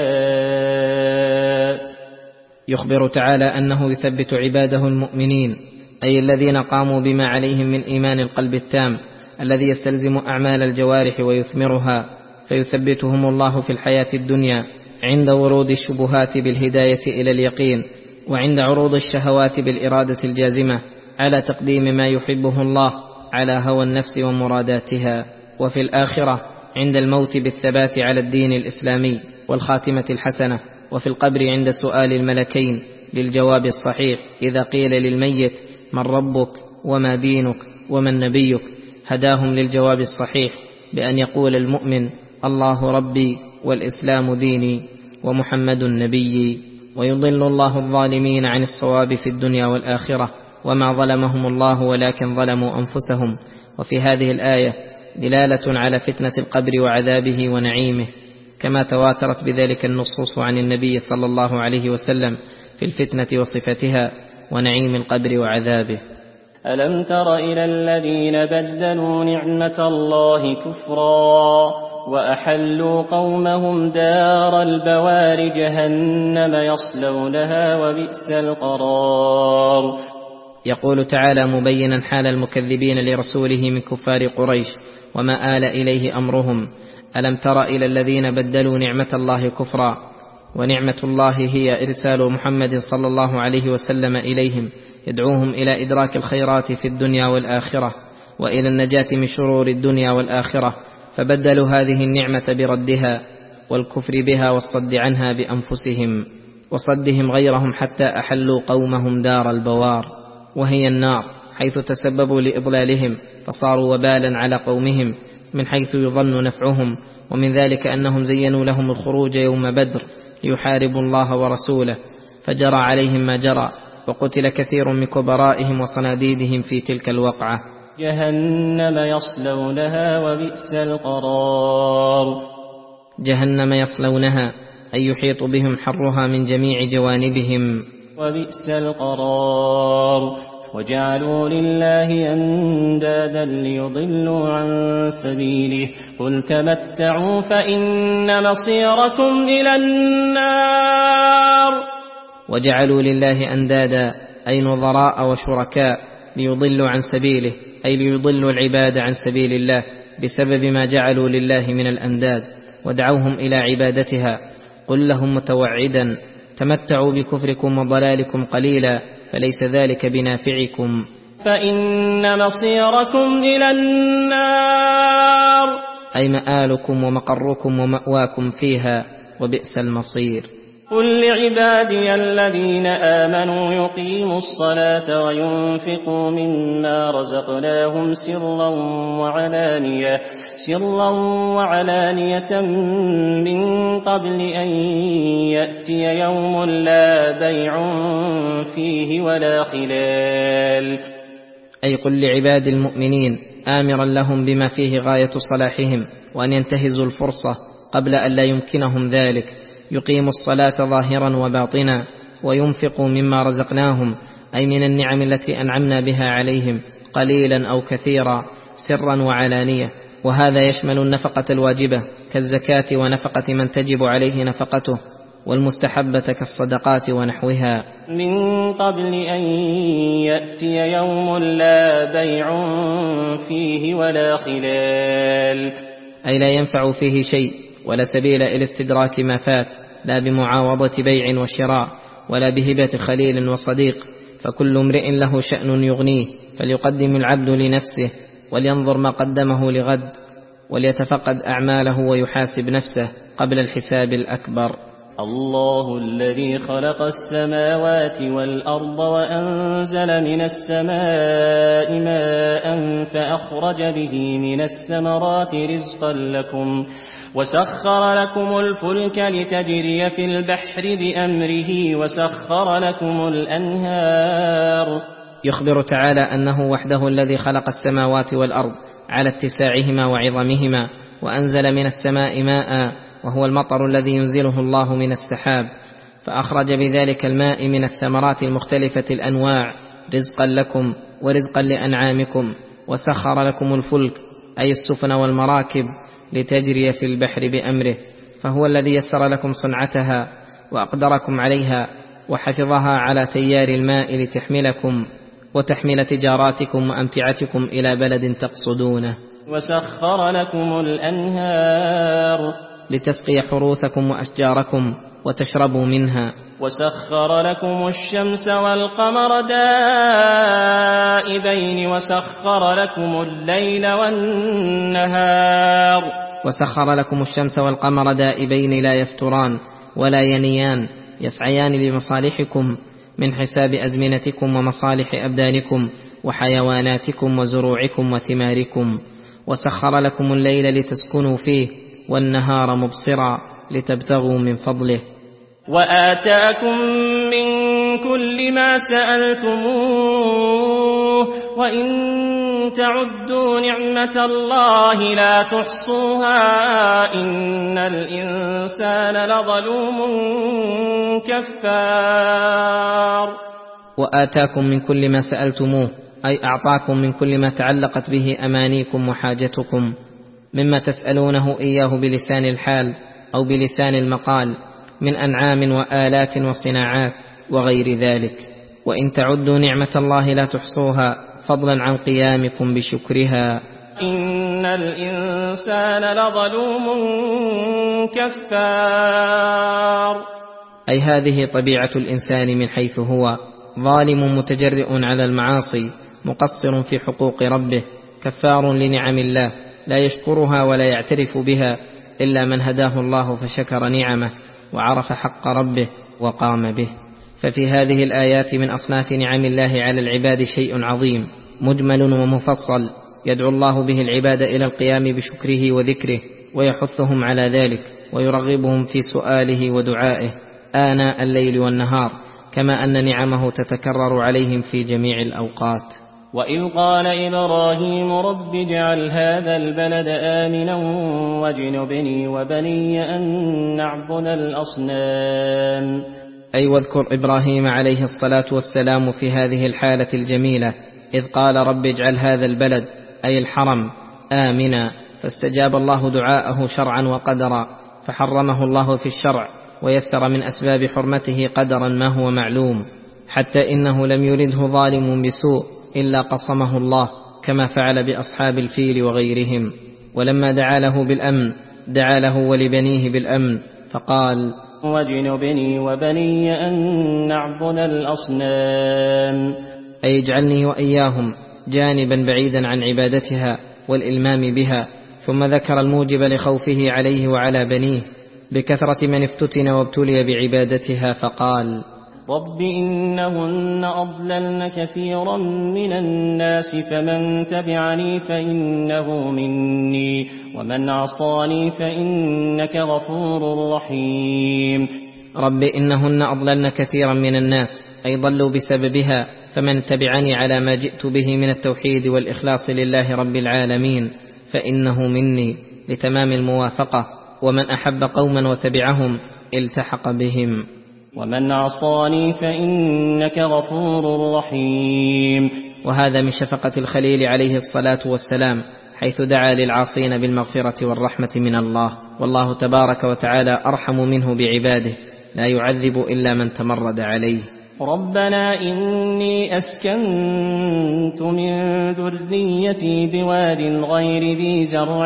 يشاء. يخبر تعالى أنه يثبت عباده المؤمنين، أي الذين قاموا بما عليهم من إيمان القلب التام الذي يستلزم أعمال الجوارح ويثمرها، فيثبتهم الله في الحياة الدنيا عند ورود الشبهات بالهداية إلى اليقين، وعند عروض الشهوات بالإرادة الجازمة على تقديم ما يحبه الله على هوى النفس ومراداتها، وفي الآخرة عند الموت بالثبات على الدين الإسلامي والخاتمة الحسنة، وفي القبر عند سؤال الملكين للجواب الصحيح إذا قيل للميت من ربك وما دينك ومن نبيك، هداهم للجواب الصحيح بأن يقول المؤمن الله ربي والإسلام ديني ومحمد نبيي. ويضل الله الظالمين عن الصواب في الدنيا والآخرة، وما ظلمهم الله ولكن ظلموا أنفسهم. وفي هذه الآية دلالة على فتنة القبر وعذابه ونعيمه، كما تواترت بذلك النصوص عن النبي صلى الله عليه وسلم في الفتنة وصفتها ونعيم القبر وعذابه. ألم تر إلى الذين بدلوا نعمة الله كفرا وأحلوا قومهم دار البوار جهنم يصلونها وبئس القرار. يقول تعالى مبينا حال المكذبين لرسوله من كفار قريش وما آل إليه أمرهم: ألم تر إلى الذين بدلوا نعمة الله كفرا، ونعمة الله هي إرسال محمد صلى الله عليه وسلم إليهم يدعوهم إلى إدراك الخيرات في الدنيا والآخرة وإلى النجاة من شرور الدنيا والآخرة، فبدلوا هذه النعمة بردها والكفر بها والصد عنها بأنفسهم وصدهم غيرهم حتى أحلوا قومهم دار البوار، وهي النار، حيث تسببوا لإضلالهم فصاروا وبالا على قومهم من حيث يظن نفعهم. ومن ذلك أنهم زينوا لهم الخروج يوم بدر ليحاربوا الله ورسوله، فجرى عليهم ما جرى، وقتل كثير من كبرائهم وصناديدهم في تلك الوقعة. جهنم يصلونها وبئس القرار. جهنم يصلونها أي يحيط بهم حرها من جميع جوانبهم. وبئس القرار. وجعلوا لله أندادا ليضلوا عن سبيله قل تمتعوا فإن مصيركم إلى النار. وجعلوا لله أندادا أي نظراء وشركاء ليضلوا عن سبيله أي ليضلوا العباد عن سبيل الله بسبب ما جعلوا لله من الأنداد ودعوهم إلى عبادتها. قل لهم متوعدا تمتعوا بكفركم وضلالكم قليلا فليس ذلك بنافعكم فإن مصيركم إلى النار أي مآلكم ومقركم ومأواكم فيها وبئس المصير. قل لعبادي الذين آمنوا يقيموا الصلاة وينفقوا مما رزقناهم سرا وعلانية, سرا وعلانية من قبل أن يأتي يوم لا بيع فيه ولا خلال. أي قل لعباد المؤمنين آمرا لهم بما فيه غاية صلاحهم وأن ينتهزوا الفرصة قبل أن لا يمكنهم ذلك، يقيموا الصلاة ظاهرا وباطنا وينفقوا مما رزقناهم أي من النعم التي أنعمنا بها عليهم قليلا أو كثيرا سرا وعلانية، وهذا يشمل النفقة الواجبة كالزكاة ونفقة من تجب عليه نفقته والمستحبة كالصدقات ونحوها. من قبل أن يأتي يوم لا بيع فيه ولا خلال أي لا ينفع فيه شيء ولا سبيل إلى استدراك ما فات، لا بمعاوضة بيع وشراء ولا بهبة خليل وصديق، فكل امرئ له شأن يغنيه، فليقدم العبد لنفسه ولينظر ما قدمه لغد وليتفقد أعماله ويحاسب نفسه قبل الحساب الأكبر. الله الذي خلق السماوات والأرض وأنزل من السماء ماء فأخرج به من الثمرات رزقا لكم وسخر لكم الفلك لتجري في البحر بأمره وسخر لكم الأنهار. يخبر تعالى أنه وحده الذي خلق السماوات والأرض على اتساعهما وعظمهما، وأنزل من السماء ماء وهو المطر الذي ينزله الله من السحاب، فأخرج بذلك الماء من الثمرات المختلفة الأنواع رزقا لكم ورزقا لأنعامكم، وسخر لكم الفلك أي السفن والمراكب لتجري في البحر بأمره، فهو الذي يسر لكم صنعتها وأقدركم عليها وحفظها على تيار الماء لتحملكم وتحمل تجاراتكم وأمتعتكم إلى بلد تقصدونه. وسخر لكم الأنهار لتسقي حروثكم وأشجاركم وتشربوا منها. وسخر لكم الشمس والقمر دائبين وسخر لكم الليل والنهار. وسخر لكم الشمس والقمر دائبين لا يفتران ولا ينيان، يسعيان لمصالحكم من حساب أزمنتكم ومصالح أبدانكم وحيواناتكم وزروعكم وثماركم. وسخر لكم الليل لتسكنوا فيه والنهار مبصرا لتبتغوا من فضله. وآتاكم من كل ما سألتموه وإن تعدوا نعمة الله لا تحصوها إن الإنسان لظلوم كفار. وآتاكم من كل ما سألتموه أي أعطاكم من كل ما تعلقت به أمانيكم وحاجتكم مما تسألونه إياه بلسان الحال أو بلسان المقال من أنعام وآلات وصناعات وغير ذلك. وإن تعدوا نعمة الله لا تحصوها فضلا عن قيامكم بشكرها إن الإنسان لظلوم كفار. أي هذه طبيعة الإنسان من حيث هو ظالم متجرئ على المعاصي مقصر في حقوق ربه كفار لنعم الله لا يشكرها ولا يعترف بها إلا من هداه الله فشكر نعمه وعرف حق ربه وقام به. ففي هذه الآيات من أصناف نعم الله على العباد شيء عظيم مجمل ومفصل يدعو الله به العباد إلى القيام بشكره وذكره ويحثهم على ذلك ويرغبهم في سؤاله ودعائه آناء الليل والنهار كما أن نعمه تتكرر عليهم في جميع الأوقات. وإذ قال إبراهيم رب اجعل هذا البلد آمنا واجنبني وبني أن نعبد الأصنام. أي واذكر إبراهيم عليه الصلاة والسلام في هذه الحالة الجميلة إذ قال رب اجعل هذا البلد أي الحرم آمنا، فاستجاب الله دعاءه شرعا وقدرا، فحرمه الله في الشرع ويسر من أسباب حرمته قدرا ما هو معلوم، حتى إنه لم يرده ظالم بسوء إلا قصمه الله كما فعل بأصحاب الفيل وغيرهم. ولما دعا له بالأمن دعا له ولبنيه بالأمن فقال واجنبني وبني أن نعبد الأصنام، أي اجعلني وإياهم جانبا بعيدا عن عبادتها والإلمام بها. ثم ذكر الموجب لخوفه عليه وعلى بنيه بكثرة من افتتن وابتلي بعبادتها فقال رب إنهن أضللن كثيرا من الناس فمن تبعني فإنه مني ومن عصاني فإنك غفور رحيم. رب إنهن أضللن كثيرا من الناس أي ضلوا بسببها، فمن تبعني على ما جئت به من التوحيد والإخلاص لله رب العالمين فإنه مني لتمام الموافقة، ومن أحب قوما وتبعهم التحق بهم، ومن عصاني فإنك غفور رحيم. وهذا من شفقة الخليل عليه الصلاة والسلام حيث دعا للعاصين بالمغفرة والرحمة من الله، والله تبارك وتعالى أرحم منه بعباده لا يعذب إلا من تمرد عليه. ربنا إني أسكنت من ذريتي بواد غير ذي زرع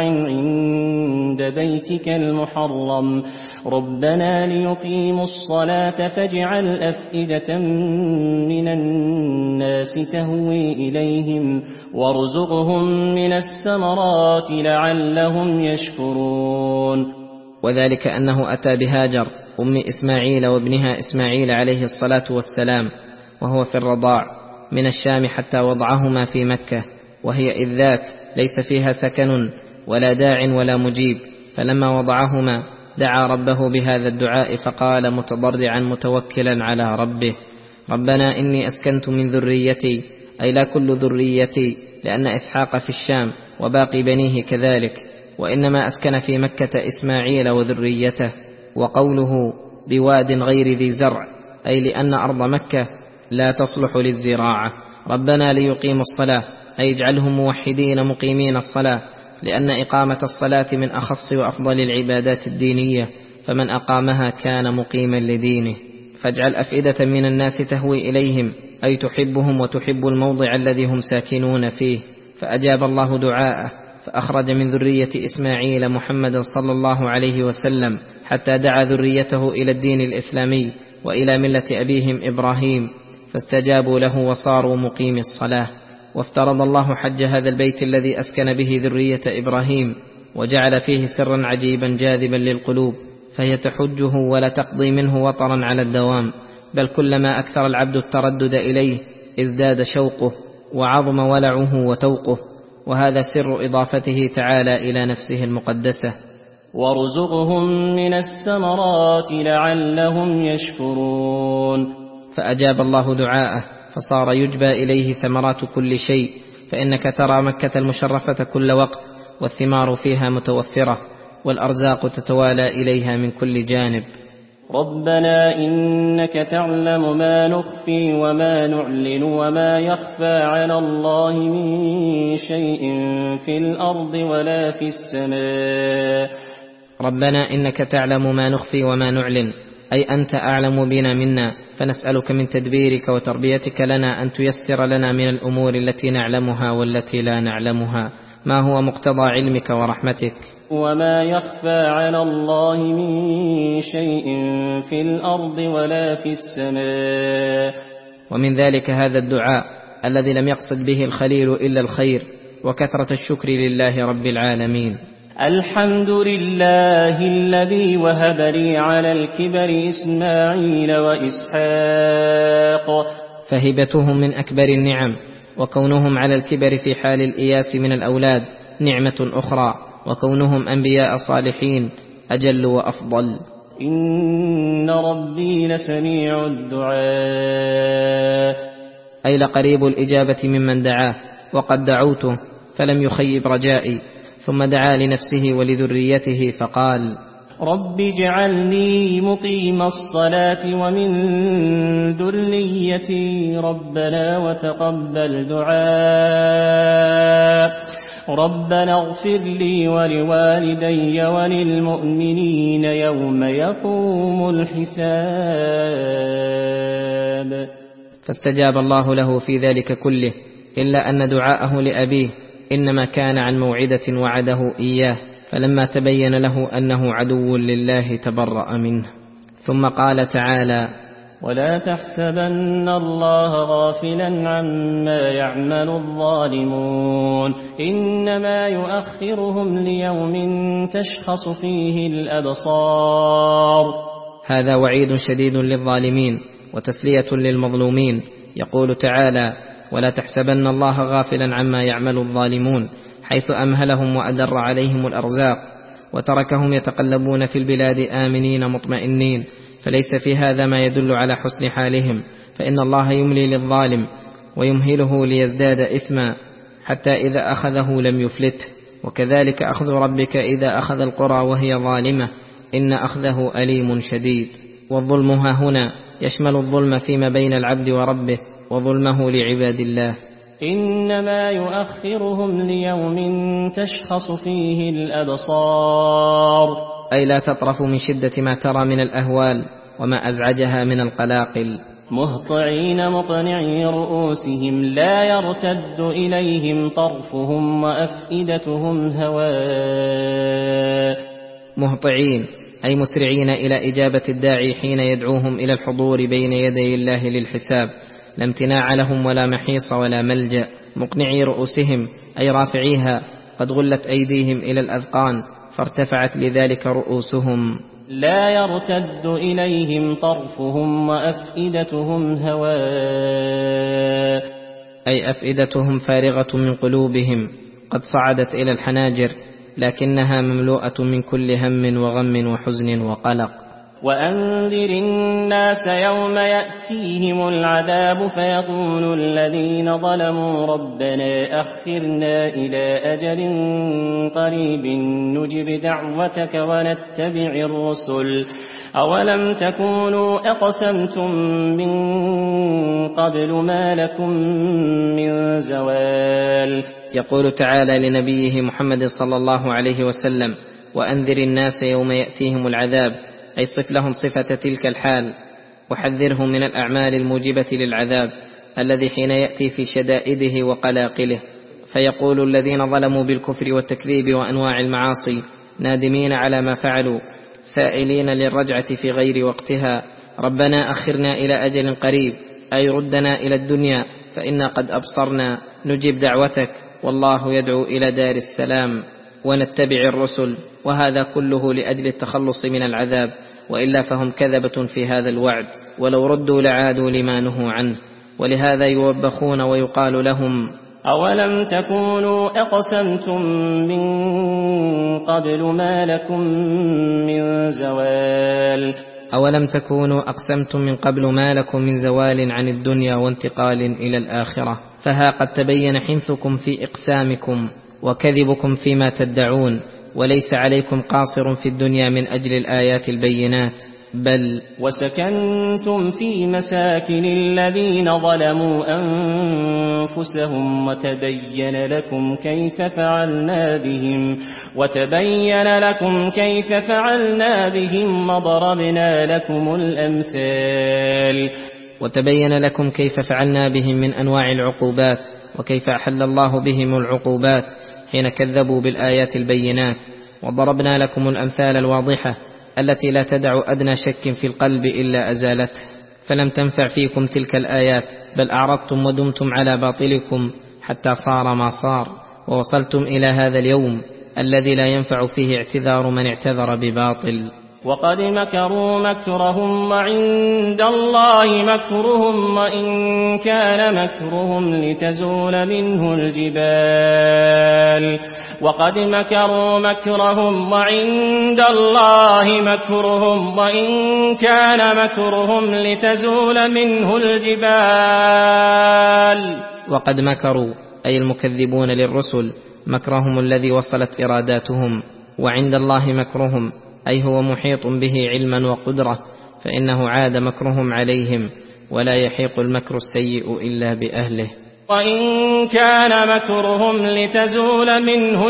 عند بيتك المحرم ربنا ليقيموا الصلاة فاجعل أفئدة من الناس تهوي إليهم وارزقهم من الثمرات لعلهم يشكرون. وذلك أنه أتى بهاجر أم إسماعيل وابنها إسماعيل عليه الصلاة والسلام وهو في الرضاع من الشام حتى وضعهما في مكة، وهي إذ ذاك ليس فيها سكن ولا داع ولا مجيب، فلما وضعهما دعا ربه بهذا الدعاء فقال متضرعا متوكلا على ربه ربنا إني أسكنت من ذريتي، أي لا كل ذريتي، لأن إسحاق في الشام وباقي بنيه كذلك، وإنما أسكن في مكة إسماعيل وذريته. وقوله بواد غير ذي زرع أي لأن أرض مكة لا تصلح للزراعة. ربنا ليقيموا الصلاة أي اجعلهم موحدين مقيمين الصلاة، لأن إقامة الصلاة من أخص وأفضل العبادات الدينية، فمن أقامها كان مقيما لدينه. فاجعل أفئدة من الناس تهوي إليهم أي تحبهم وتحب الموضع الذي هم ساكنون فيه، فأجاب الله دعاءه فأخرج من ذرية إسماعيل محمد صلى الله عليه وسلم حتى دعا ذريته إلى الدين الإسلامي وإلى ملة أبيهم إبراهيم، فاستجابوا له وصاروا مقيم الصلاة. وافترض الله حج هذا البيت الذي أسكن به ذرية إبراهيم، وجعل فيه سرا عجيبا جاذبا للقلوب، فهي تحجه ولا تقضي منه وطرا على الدوام، بل كلما أكثر العبد التردد إليه ازداد شوقه وعظم ولعه وتوقه، وهذا سر إضافته تعالى إلى نفسه المقدسة. وارزقهم من الثمرات لعلهم يشكرون. فأجاب الله دعاءه فصار يجبى إليه ثمرات كل شيء، فإنك ترى مكة المشرفة كل وقت والثمار فيها متوفرة والأرزاق تتوالى إليها من كل جانب. ربنا إنك تعلم ما نخفي وما نعلن وما يخفى على الله من شيء في الأرض ولا في السماء. ربنا إنك تعلم ما نخفي وما نعلن، أي أنت أعلم بنا منا، فنسألك من تدبيرك وتربيتك لنا أن تيسر لنا من الأمور التي نعلمها والتي لا نعلمها ما هو مقتضى علمك ورحمتك. وما يخفى على الله من شيء في الأرض ولا في السماء. ومن ذلك هذا الدعاء الذي لم يقصد به الخليل إلا الخير وكثرة الشكر لله رب العالمين. الحمد لله الذي وهب لي على الكبر إسماعيل وإسحاق. فهبتهم من أكبر النعم، وكونهم على الكبر في حال الإياس من الأولاد نعمة أخرى، وكونهم أنبياء صالحين أجل وأفضل. إن ربي لسميع الدعاء. أي لقريب الإجابة ممن دعاه، وقد دعوته فلم يخيب رجائي. ثم دعا لنفسه ولذريته فقال: رب اجعلني مقيم الصلاة ومن ذريتي ربنا وتقبل دعاء ربنا اغفر لي ولوالدي وللمؤمنين يوم يقوم الحساب. فاستجاب الله له في ذلك كله، إلا أن دعاءه لأبيه إنما كان عن موعدة وعده إياه، فلما تبين له أنه عدو لله تبرأ منه. ثم قال تعالى: ولا تحسبن الله غافلا عما يعمل الظالمون إنما يؤخرهم ليوم تشخص فيه الأبصار. هذا وعيد شديد للظالمين وتسلية للمظلومين. يقول تعالى: ولا تحسبن الله غافلا عما يعمل الظالمون، حيث أمهلهم وأدر عليهم الأرزاق وتركهم يتقلبون في البلاد آمنين مطمئنين، فليس في هذا ما يدل على حسن حالهم، فإن الله يملي للظالم ويمهله ليزداد إثما حتى إذا أخذه لم يفلته. وكذلك أخذ ربك إذا أخذ القرى وهي ظالمة إن أخذه أليم شديد. والظلم ها هنا يشمل الظلم فيما بين العبد وربه وظلمه لعباد الله. إنما يؤخرهم ليوم تشخص فيه الأبصار، أي لا تطرف من شدة ما ترى من الأهوال وما أزعجها من القلاقل. مهطعين مقنعي رؤوسهم لا يرتد إليهم طرفهم وأفئدتهم هواء. مهطعين أي مسرعين إلى إجابة الداعي حين يدعوهم إلى الحضور بين يدي الله للحساب، لا امتناع لهم ولا محيص ولا ملجأ. مقنعي رؤوسهم أي رافعيها، قد غلت أيديهم إلى الأذقان فارتفعت لذلك رؤوسهم. لا يرتد إليهم طرفهم وأفئدتهم هواء، أي أفئدتهم فارغة من قلوبهم، قد صعدت إلى الحناجر لكنها مملوءة من كل هم وغم وحزن وقلق. وأنذر الناس يوم يأتيهم العذاب فيقول الذين ظلموا ربنا أخرنا إلى أجل قريب نجب دعوتك ونتبع الرسل أولم تكونوا أقسمتم من قبل ما لكم من زوال. يقول تعالى لنبيه محمد صلى الله عليه وسلم: وأنذر الناس يوم يأتيهم العذاب، أي صف لهم صفة تلك الحال وحذرهم من الأعمال الموجبة للعذاب الذي حين يأتي في شدائده وقلاقله. فيقول الذين ظلموا بالكفر والتكذيب وأنواع المعاصي نادمين على ما فعلوا سائلين للرجعة في غير وقتها: ربنا أخرنا إلى أجل قريب، أي ردنا إلى الدنيا فإنا قد أبصرنا نجب دعوتك والله يدعو إلى دار السلام، ونتبع الرسل. وهذا كله لأجل التخلص من العذاب، وإلا فهم كذبة في هذا الوعد، ولو ردوا لعادوا لما نهوا عنه. ولهذا يوبخون ويقال لهم: أولم تكونوا أقسمتم من قبل ما لكم من زوال. أولم تكونوا أقسمتم من قبل ما لكم من زوال عن الدنيا وانتقال إلى الآخرة. فها قد تبين حنثكم في إقسامكم وكذبكم فيما تدعون، وليس عليكم قاصر في الدنيا من أجل الآيات البينات، بل وسكنتم في مساكن الذين ظلموا أنفسهم وتبين لكم كيف فعلنا بهم وتبين لكم كيف فعلنا بهم وضربنا لكم الأمثال. وتبين لكم كيف فعلنا بهم من أنواع العقوبات، وكيف أحل الله بهم العقوبات حين كذبوا بالآيات البينات، وضربنا لكم الأمثال الواضحة التي لا تدع أدنى شك في القلب إلا أزالته. فلم تنفع فيكم تلك الآيات، بل أعرضتم ودمتم على باطلكم حتى صار ما صار، ووصلتم إلى هذا اليوم الذي لا ينفع فيه اعتذار من اعتذر بباطل. وقد مكروا مكرهم وعند الله مكرهم وإن كان مكرهم لتزول منه الجبال وقد مكروا مكرهم وعند الله مكرهم وإن كان مكرهم لتزول منه الجبال. وقد مكروا أي المكذبون للرسل مكرهم الذي وصلت إراداتهم، وعند الله مكرهم أي هو محيط به علما وقدرة، فإنه عاد مكرهم عليهم، ولا يحيق المكر السيء إلا بأهله. وإن كان مكرهم لتزول منه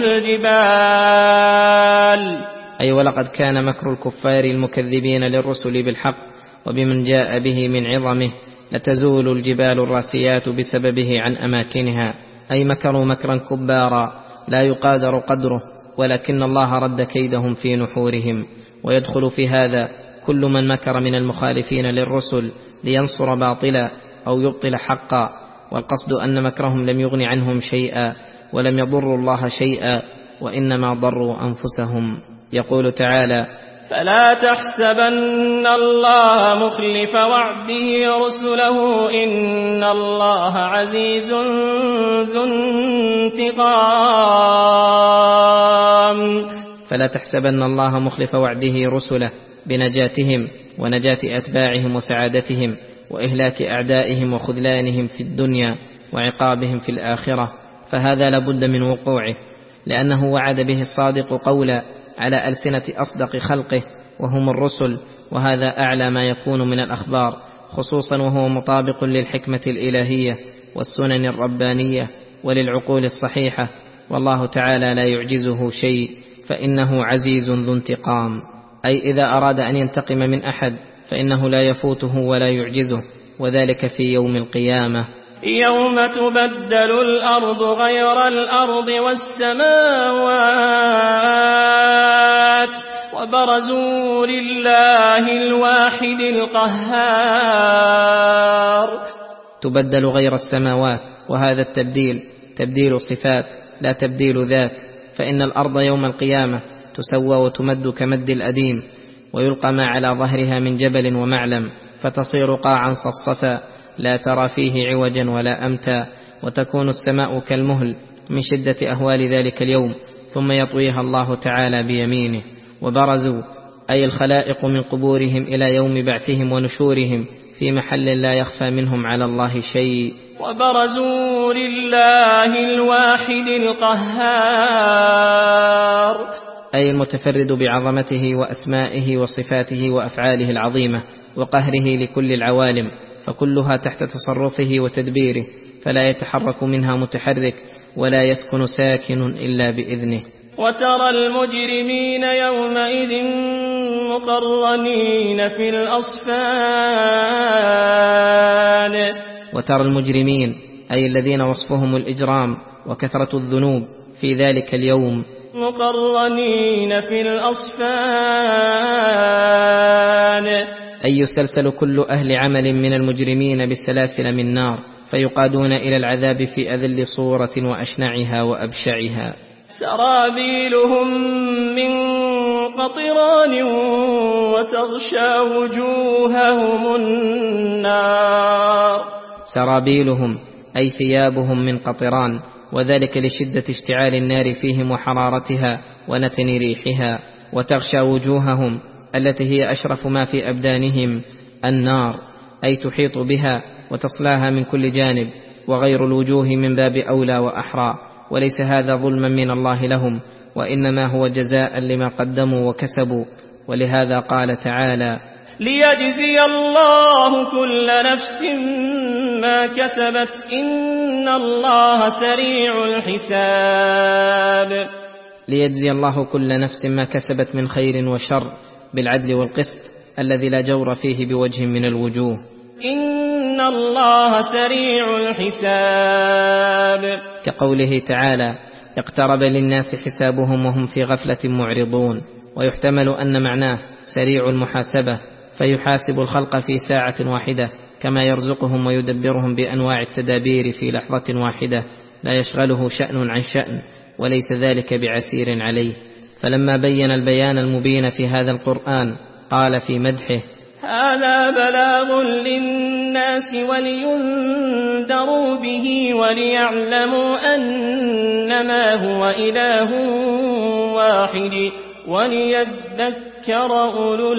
الجبال أي ولقد كان مكر الكفار المكذبين للرسل بالحق وبمن جاء به من عظمه لتزول الجبال الراسيات بسببه عن أماكنها، أي مكروا مكرا كبارا لا يقادر قدره، ولكن الله رد كيدهم في نحورهم. ويدخل في هذا كل من مكر من المخالفين للرسل لينصر باطلا أو يبطل حقا، والقصد أن مكرهم لم يغن عنهم شيئا ولم يضروا الله شيئا، وإنما ضروا أنفسهم. يقول تعالى: فلا تحسبن الله مخلف وعده رسله إن الله عزيز ذو انتقام. فلا تحسبن الله مخلف وعده رسله بنجاتهم ونجاة أتباعهم وسعادتهم وإهلاك أعدائهم وخذلانهم في الدنيا وعقابهم في الآخرة، فهذا لابد من وقوعه، لأنه وعد به الصادق قولا على ألسنة أصدق خلقه وهم الرسل، وهذا أعلى ما يكون من الأخبار، خصوصا وهو مطابق للحكمة الإلهية والسنن الربانية وللعقول الصحيحة، والله تعالى لا يعجزه شيء، فإنه عزيز ذو انتقام، أي إذا أراد أن ينتقم من أحد فإنه لا يفوته ولا يعجزه، وذلك في يوم القيامة. يوم تبدل الأرض غير الأرض والسماوات وبرزوا لله الواحد القهار. تبدل غير السماوات، وهذا التبديل تبديل صفات لا تبديل ذات، فإن الأرض يوم القيامة تسوى وتمد كمد الأديم، ويلقى ما على ظهرها من جبل ومعلم، فتصير قاعا صفصفا لا ترى فيه عوجا ولا أمتا، وتكون السماء كالمهل من شدة أهوال ذلك اليوم، ثم يطويها الله تعالى بيمينه. وبرزوا أي الخلائق من قبورهم إلى يوم بعثهم ونشورهم في محل لا يخفى منهم على الله شيء. وبرزوا لله الواحد القهار، أي المتفرد بعظمته وأسمائه وصفاته وأفعاله العظيمة وقهره لكل العوالم، فكلها تحت تصرفه وتدبيره، فلا يتحرك منها متحرك ولا يسكن ساكن إلا بإذنه. وترى المجرمين يومئذ مقرنين في الأصفاد. وترى المجرمين أي الذين وصفهم الإجرام وكثرة الذنوب في ذلك اليوم مقرنين في الأصفاد، أي يسلسل كل أهل عمل من المجرمين بالسلاسل من نار، فيقادون إلى العذاب في أذل صورة وأشنعها وأبشعها. سرابيلهم من قطران وتغشى وجوههم النار. سرابيلهم أي ثيابهم من قطران، وذلك لشدة اشتعال النار فيهم وحرارتها ونتن ريحها. وتغشى وجوههم التي هي أشرف ما في أبدانهم النار، أي تحيط بها وتصلاها من كل جانب، وغير الوجوه من باب أولى وأحرى، وليس هذا ظلما من الله لهم، وإنما هو جزاء لما قدموا وكسبوا. ولهذا قال تعالى: ليجزي الله كل نفس ما كسبت إن الله سريع الحساب. ليجزي الله كل نفس ما كسبت من خير وشر بالعدل والقسط الذي لا جور فيه بوجه من الوجوه. إن الله سريع الحساب، كقوله تعالى: اقترب للناس حسابهم وهم في غفلة معرضون. ويحتمل أن معناه سريع المحاسبة، فيحاسب الخلق في ساعة واحدة، كما يرزقهم ويدبرهم بأنواع التدابير في لحظة واحدة، لا يشغله شأن عن شأن، وليس ذلك بعسير عليه. فلما بين البيان المبين في هذا القرآن قال في مدحه: هذا بلاغ للناس ولينذروا به وليعلموا أنما هو إله واحد وليذكر أولو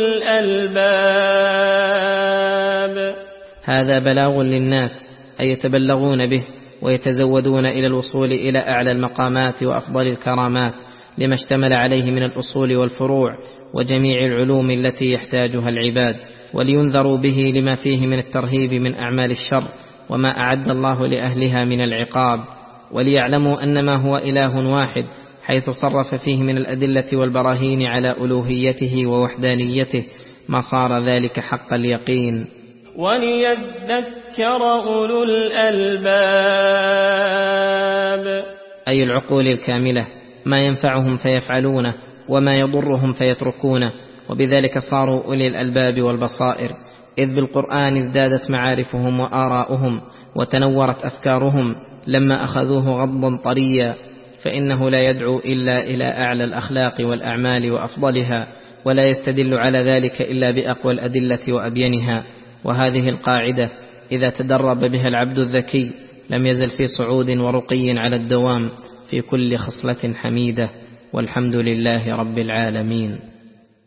الألباب. هذا بلاغ للناس، أي يتبلغون به ويتزودون إلى الوصول إلى أعلى المقامات وأفضل الكرامات، لما اشتمل عليه من الأصول والفروع وجميع العلوم التي يحتاجها العباد، ولينذروا به لما فيه من الترهيب من أعمال الشر وما أعد الله لأهلها من العقاب، وليعلموا أنما هو إله واحد، حيث صرف فيه من الأدلة والبراهين على ألوهيته ووحدانيته ما صار ذلك حق اليقين. وليذكر أولو الألباب، أي العقول الكاملة، ما ينفعهم فيفعلونه وما يضرهم فيتركونه، وبذلك صاروا أولي الألباب والبصائر، إذ بالقرآن ازدادت معارفهم وآراؤهم وتنورت أفكارهم لما أخذوه غضا طريا، فإنه لا يدعو إلا إلى أعلى الأخلاق والأعمال وأفضلها، ولا يستدل على ذلك إلا بأقوى الأدلة وأبينها. وهذه القاعدة إذا تدرب بها العبد الذكي لم يزل في صعود ورقي على الدوام في كل خصلة حميدة، والحمد لله رب العالمين.